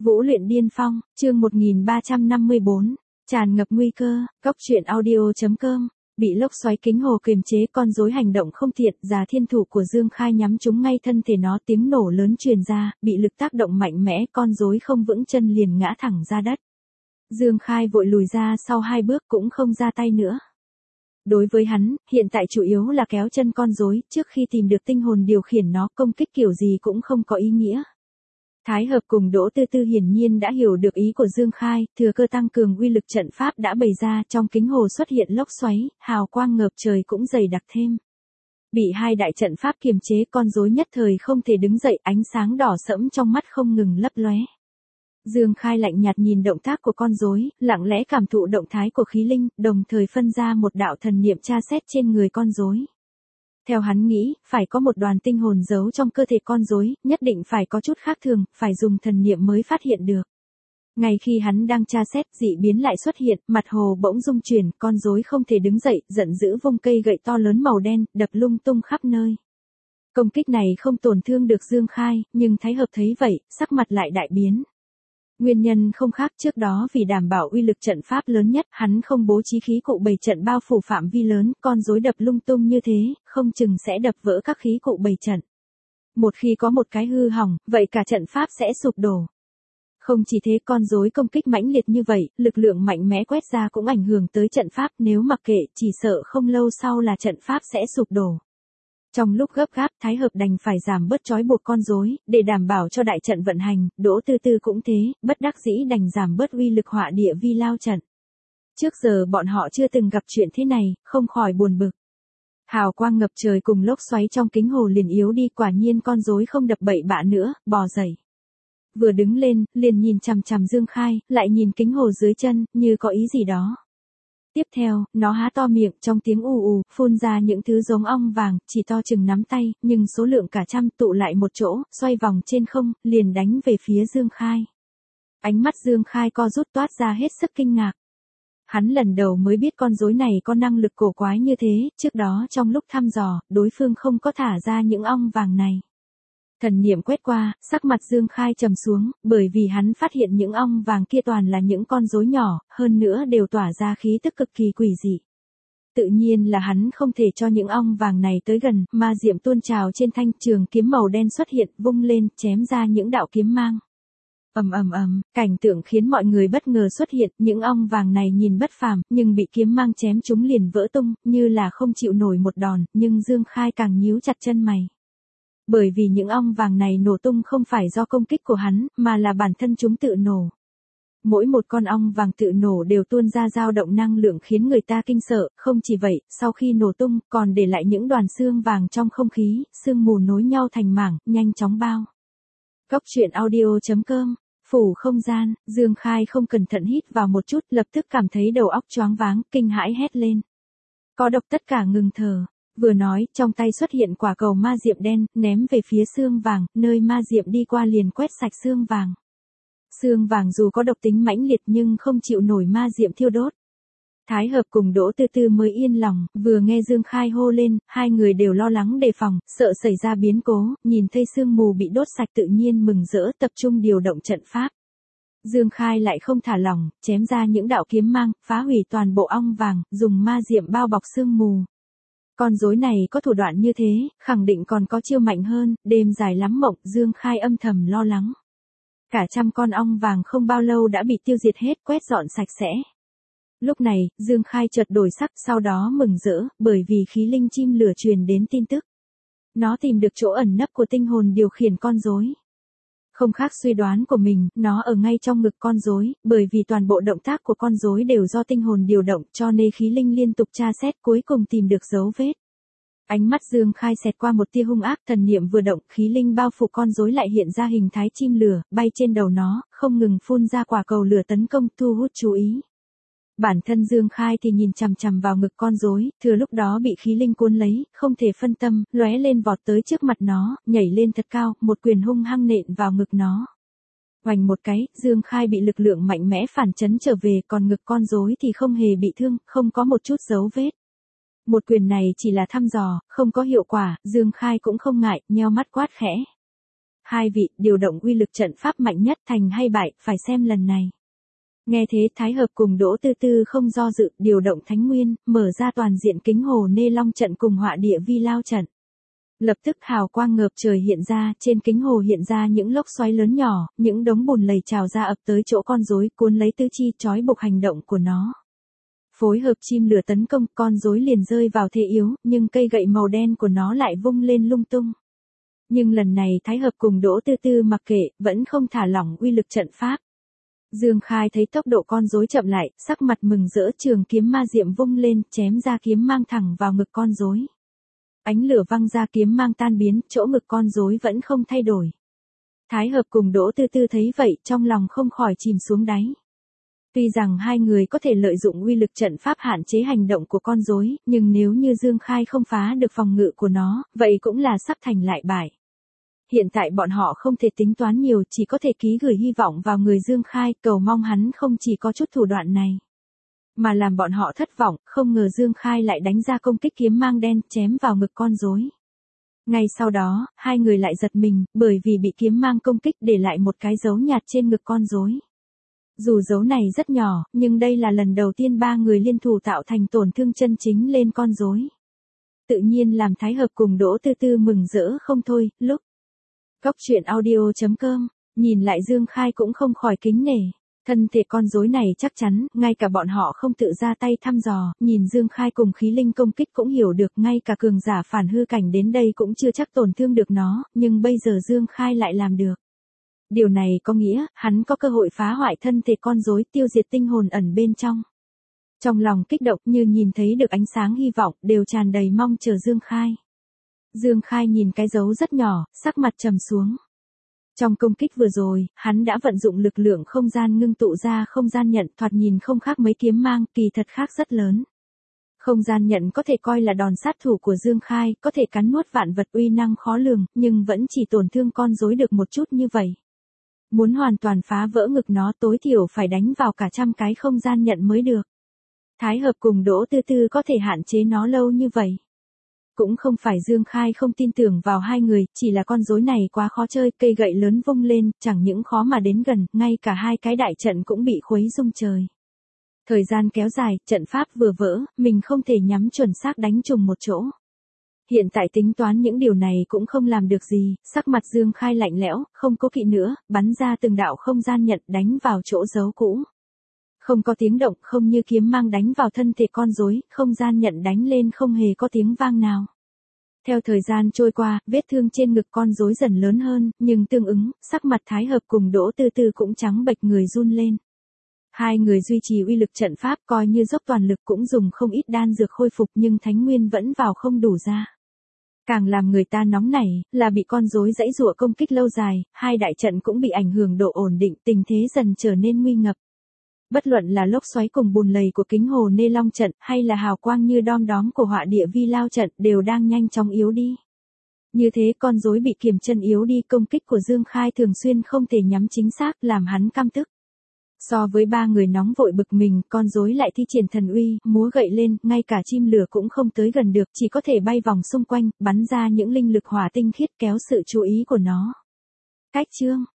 Vũ luyện điên phong, chương 1354, tràn ngập nguy cơ, Cốc truyện audio.com, bị lốc xoáy kính hồ kiềm chế con rối hành động không thiện, già thiên thủ của Dương Khai nhắm trúng ngay thân thể nó, tiếng nổ lớn truyền ra, bị lực tác động mạnh mẽ, con rối không vững chân liền ngã thẳng ra đất. Dương Khai vội lùi ra sau 2 bước cũng không ra tay nữa. Đối với hắn, hiện tại chủ yếu là kéo chân con rối, trước khi tìm được tinh hồn điều khiển nó, công kích kiểu gì cũng không có ý nghĩa. Thái Hợp cùng Đỗ Tư Tư hiển nhiên đã hiểu được ý của Dương Khai, thừa cơ tăng cường uy lực trận pháp đã bày ra, trong kính hồ xuất hiện lốc xoáy, hào quang ngập trời cũng dày đặc thêm. Bị 2 đại trận pháp kiềm chế, con rối nhất thời không thể đứng dậy, ánh sáng đỏ sẫm trong mắt không ngừng lấp lóe. Dương Khai lạnh nhạt nhìn động tác của con rối, lặng lẽ cảm thụ động thái của khí linh, đồng thời phân ra một đạo thần niệm tra xét trên người con rối. Theo hắn nghĩ, phải có một đoàn tinh hồn giấu trong cơ thể con rối, nhất định phải có chút khác thường, phải dùng thần niệm mới phát hiện được. Ngay khi hắn đang tra xét, dị biến lại xuất hiện, mặt hồ bỗng rung chuyển, con rối không thể đứng dậy, giận dữ vung cây gậy to lớn màu đen, đập lung tung khắp nơi. Công kích này không tổn thương được Dương Khai, nhưng Thái Hợp thấy vậy, sắc mặt lại đại biến. Nguyên nhân không khác, trước đó vì đảm bảo uy lực trận pháp lớn nhất, hắn không bố trí khí cụ bày trận bao phủ phạm vi lớn, con rối đập lung tung như thế, không chừng sẽ đập vỡ các khí cụ bày trận. Một khi có một cái hư hỏng, vậy cả trận pháp sẽ sụp đổ. Không chỉ thế, con rối công kích mãnh liệt như vậy, lực lượng mạnh mẽ quét ra cũng ảnh hưởng tới trận pháp, nếu mặc kệ, chỉ sợ không lâu sau là trận pháp sẽ sụp đổ. Trong lúc gấp gáp, Thái Hợp đành phải giảm bớt trói buộc con rối, để đảm bảo cho đại trận vận hành, Đỗ Tư Tư cũng thế, bất đắc dĩ đành giảm bớt uy lực họa địa vi lao trận. Trước giờ bọn họ chưa từng gặp chuyện thế này, không khỏi buồn bực. Hào quang ngập trời cùng lốc xoáy trong kính hồ liền yếu đi, quả nhiên con rối không đập bậy bạ nữa, bò dậy. Vừa đứng lên, liền nhìn chằm chằm Dương Khai, lại nhìn kính hồ dưới chân, như có ý gì đó. Tiếp theo, nó há to miệng, trong tiếng ù ù, phun ra những thứ giống ong vàng, chỉ to chừng nắm tay, nhưng số lượng cả trăm, tụ lại một chỗ, xoay vòng trên không, liền đánh về phía Dương Khai. Ánh mắt Dương Khai co rút toát ra hết sức kinh ngạc. Hắn lần đầu mới biết con rối này có năng lực cổ quái như thế, trước đó trong lúc thăm dò, đối phương không có thả ra những ong vàng này. Thần niệm quét qua, sắc mặt Dương Khai trầm xuống, bởi vì hắn phát hiện những ong vàng kia toàn là những con rối nhỏ, hơn nữa đều tỏa ra khí tức cực kỳ quỷ dị. Tự nhiên là hắn không thể cho những ong vàng này tới gần, ma diệm tuôn trào trên thanh trường kiếm màu đen xuất hiện, vung lên, chém ra những đạo kiếm mang. Ầm ầm ầm, cảnh tượng khiến mọi người bất ngờ xuất hiện, những ong vàng này nhìn bất phàm, nhưng bị kiếm mang chém chúng liền vỡ tung, như là không chịu nổi một đòn, nhưng Dương Khai càng nhíu chặt chân mày. Bởi vì những ong vàng này nổ tung không phải do công kích của hắn, mà là bản thân chúng tự nổ. Mỗi một con ong vàng tự nổ đều tuôn ra dao động năng lượng khiến người ta kinh sợ, không chỉ vậy, sau khi nổ tung, còn để lại những đoàn xương vàng trong không khí, sương mù nối nhau thành mảng, nhanh chóng bao. Cốc truyện audio.com, phủ không gian, Dương Khai không cẩn thận hít vào một chút, lập tức cảm thấy đầu óc choáng váng, kinh hãi hét lên. Có độc, tất cả ngừng thở. Vừa nói, trong tay xuất hiện quả cầu ma diệm đen, ném về phía xương vàng, nơi ma diệm đi qua liền quét sạch xương vàng. Xương vàng dù có độc tính mãnh liệt nhưng không chịu nổi ma diệm thiêu đốt. Thái Hợp cùng Đỗ Tư Tư mới yên lòng, vừa nghe Dương Khai hô lên, 2 người đều lo lắng đề phòng, sợ xảy ra biến cố, nhìn thấy sương mù bị đốt sạch tự nhiên mừng rỡ, tập trung điều động trận pháp. Dương Khai lại không thả lỏng, chém ra những đạo kiếm mang, phá hủy toàn bộ ong vàng, dùng ma diệm bao bọc sương mù. Con rối này có thủ đoạn như thế, khẳng định còn có chiêu mạnh hơn, đêm dài lắm mộng, Dương Khai âm thầm lo lắng. Cả trăm con ong vàng không bao lâu đã bị tiêu diệt hết, quét dọn sạch sẽ. Lúc này, Dương Khai chợt đổi sắc, sau đó mừng rỡ, bởi vì khí linh chim lửa truyền đến tin tức. Nó tìm được chỗ ẩn nấp của tinh hồn điều khiển con rối. Không khác suy đoán của mình, nó ở ngay trong ngực con rối, bởi vì toàn bộ động tác của con rối đều do tinh hồn điều động, cho nên khí linh liên tục tra xét, cuối cùng tìm được dấu vết. Ánh mắt Dương Khai xẹt qua một tia hung ác, thần niệm vừa động, khí linh bao phủ con rối lại hiện ra hình thái chim lửa, bay trên đầu nó, không ngừng phun ra quả cầu lửa tấn công, thu hút chú ý. Bản thân Dương Khai thì nhìn chằm chằm vào ngực con rối, thừa lúc đó bị khí linh cuốn lấy, không thể phân tâm, lóe lên vọt tới trước mặt nó, nhảy lên thật cao, một quyền hung hăng nện vào ngực nó. Oành một cái, Dương Khai bị lực lượng mạnh mẽ phản chấn trở về, còn ngực con rối thì không hề bị thương, không có một chút dấu vết. Một quyền này chỉ là thăm dò, không có hiệu quả, Dương Khai cũng không ngại, nheo mắt quát khẽ. hai vị, điều động uy lực trận pháp mạnh nhất, thành hay bại, phải xem lần này. Nghe thế Thái Hợp cùng Đỗ Tư Tư không do dự, điều động Thánh Nguyên, mở ra toàn diện kính hồ Nê Long trận cùng họa địa vi lao trận. Lập tức hào quang ngập trời hiện ra, trên kính hồ hiện ra những lốc xoáy lớn nhỏ, những đống bùn lầy trào ra ập tới chỗ con rối, cuốn lấy tứ chi, trói buộc hành động của nó. Phối hợp chim lửa tấn công, con rối liền rơi vào thế yếu, nhưng cây gậy màu đen của nó lại vung lên lung tung. Nhưng lần này Thái Hợp cùng Đỗ Tư Tư mặc kệ, vẫn không thả lỏng uy lực trận pháp. Dương Khai thấy tốc độ con rối chậm lại, sắc mặt mừng rỡ, trường kiếm ma diệm vung lên, chém ra kiếm mang thẳng vào ngực con rối. Ánh lửa văng ra, kiếm mang tan biến, chỗ ngực con rối vẫn không thay đổi. Thái Hợp cùng Đỗ Tư Tư thấy vậy, trong lòng không khỏi chìm xuống đáy. Tuy rằng hai người có thể lợi dụng uy lực trận pháp hạn chế hành động của con rối, nhưng nếu như Dương Khai không phá được phòng ngự của nó, vậy cũng là sắp thành lại bại. Hiện tại bọn họ không thể tính toán nhiều, chỉ có thể ký gửi hy vọng vào người Dương Khai, cầu mong hắn không chỉ có chút thủ đoạn này, mà làm bọn họ thất vọng, không ngờ Dương Khai lại đánh ra công kích kiếm mang đen, chém vào ngực con rối. Ngay sau đó, hai người lại giật mình, bởi vì bị kiếm mang công kích để lại một cái dấu nhạt trên ngực con rối. Dù dấu này rất nhỏ, nhưng đây là lần đầu tiên ba người liên thủ tạo thành tổn thương chân chính lên con rối. Tự nhiên làm Thái Hợp cùng Đỗ Tư Tư mừng rỡ không thôi, lúc Góc truyện audio.com, nhìn lại Dương Khai cũng không khỏi kính nể. Thân thể con rối này chắc chắn, ngay cả bọn họ không tự ra tay thăm dò, nhìn Dương Khai cùng khí linh công kích cũng hiểu được, ngay cả cường giả phản hư cảnh đến đây cũng chưa chắc tổn thương được nó, nhưng bây giờ Dương Khai lại làm được. Điều này có nghĩa, hắn có cơ hội phá hoại thân thể con rối, tiêu diệt tinh hồn ẩn bên trong. Trong lòng kích động như nhìn thấy được ánh sáng hy vọng, đều tràn đầy mong chờ Dương Khai. Dương Khai nhìn cái dấu rất nhỏ, sắc mặt trầm xuống. Trong công kích vừa rồi, hắn đã vận dụng lực lượng không gian ngưng tụ ra không gian nhận, thoạt nhìn không khác mấy kiếm mang, kỳ thật khác rất lớn. Không gian nhận có thể coi là đòn sát thủ của Dương Khai, có thể cắn nuốt vạn vật, uy năng khó lường, nhưng vẫn chỉ tổn thương con rối được một chút như vậy. Muốn hoàn toàn phá vỡ ngực nó, tối thiểu phải đánh vào cả trăm cái không gian nhận mới được. Thái Hợp cùng Đỗ Tư Tư có thể hạn chế nó lâu như vậy. Cũng không phải Dương Khai không tin tưởng vào hai người, chỉ là con rối này quá khó chơi, cây gậy lớn vung lên, chẳng những khó mà đến gần, ngay cả hai cái đại trận cũng bị khuấy rung trời. Thời gian kéo dài, trận pháp vừa vỡ, mình không thể nhắm chuẩn xác đánh trùng một chỗ. Hiện tại tính toán những điều này cũng không làm được gì, sắc mặt Dương Khai lạnh lẽo, không cố kỵ nữa, bắn ra từng đạo không gian nhận đánh vào chỗ dấu cũ. Không có tiếng động, không như kiếm mang đánh vào thân thể con rối, không gian nhận đánh lên không hề có tiếng vang nào. Theo thời gian trôi qua, vết thương trên ngực con rối dần lớn hơn, nhưng tương ứng, sắc mặt Thái Hợp cùng Đỗ Tư Tư cũng trắng bệch, người run lên. Hai người duy trì uy lực trận pháp, coi như dốc toàn lực, cũng dùng không ít đan dược khôi phục, nhưng Thánh Nguyên vẫn vào không đủ ra. Càng làm người ta nóng nảy, là bị con rối giãy giụa công kích lâu dài, hai đại trận cũng bị ảnh hưởng độ ổn định, tình thế dần trở nên nguy ngập. Bất luận là lốc xoáy cùng bùn lầy của kính hồ Nê Long trận, hay là hào quang như đom đóm của họa địa vi lao trận, đều đang nhanh chóng yếu đi. Như thế con rối bị kiềm chân yếu đi, công kích của Dương Khai thường xuyên không thể nhắm chính xác, làm hắn căm tức. So với ba người nóng vội bực mình, con rối lại thi triển thần uy, múa gậy lên, ngay cả chim lửa cũng không tới gần được, chỉ có thể bay vòng xung quanh, bắn ra những linh lực hỏa tinh khiết kéo sự chú ý của nó. Cách chương